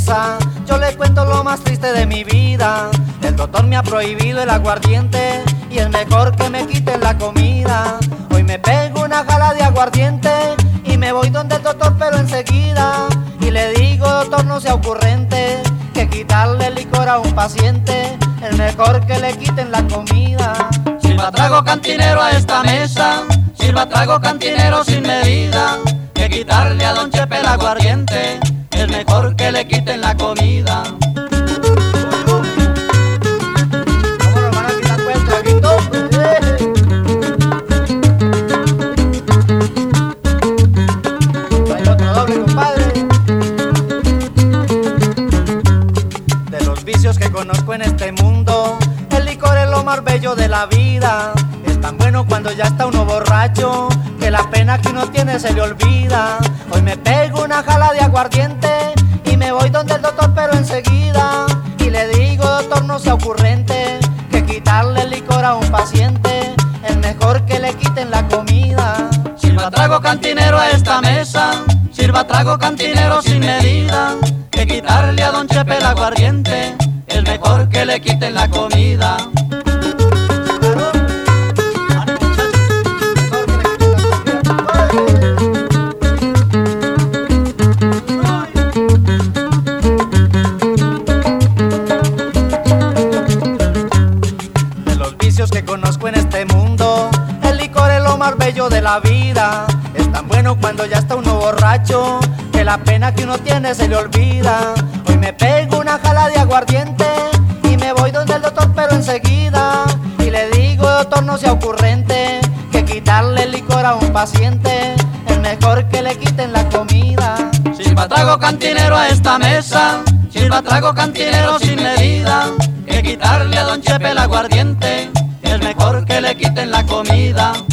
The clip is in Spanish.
mesa, yo le cuento lo más triste de mi vida. El doctor me ha prohibido el aguardiente y es mejor que me quiten la comida. Hoy me pego una jala de aguardiente y me voy donde el doctor pero enseguida. Y le digo, doctor, no sea ocurrente, que quitarle el licor a un paciente es mejor que le quiten la comida. Sirva trago cantinero a esta mesa, sirva trago cantinero sin medida, que quitarle a don Chepe el aguardiente es mejor que le quiten la comida. ¿Cómo nos van a quitar pues el traguito? Hay otro doble, compadre. De los vicios que conozco en este mundo, el licor es lo más bello de la vida. Es tan bueno cuando ya está uno borracho, que la pena que uno tiene se le olvida. Hoy me pego una jala de aguardiente y me voy donde el doctor pero enseguida. Y le digo, doctor, no sea ocurrente, que quitarle el licor a un paciente es mejor que le quiten la comida. Sirva trago cantinero a esta mesa, sirva trago cantinero sin medida, que quitarle a don Chepe el aguardiente es mejor que le quiten la comida. Que conozco en este mundo, el licor es lo más bello de la vida. Es tan bueno cuando ya está uno borracho, que la pena que uno tiene se le olvida. Hoy me pego una jala de aguardiente y me voy donde el doctor pero enseguida. Y le digo, doctor, no sea ocurrente, que quitarle el licor a un paciente es mejor que le quiten la comida. Sirva trago cantinero a esta mesa, sirva trago cantinero sin medida, que quitarle a don Chepe el aguardiente es mejor que le quiten la comida.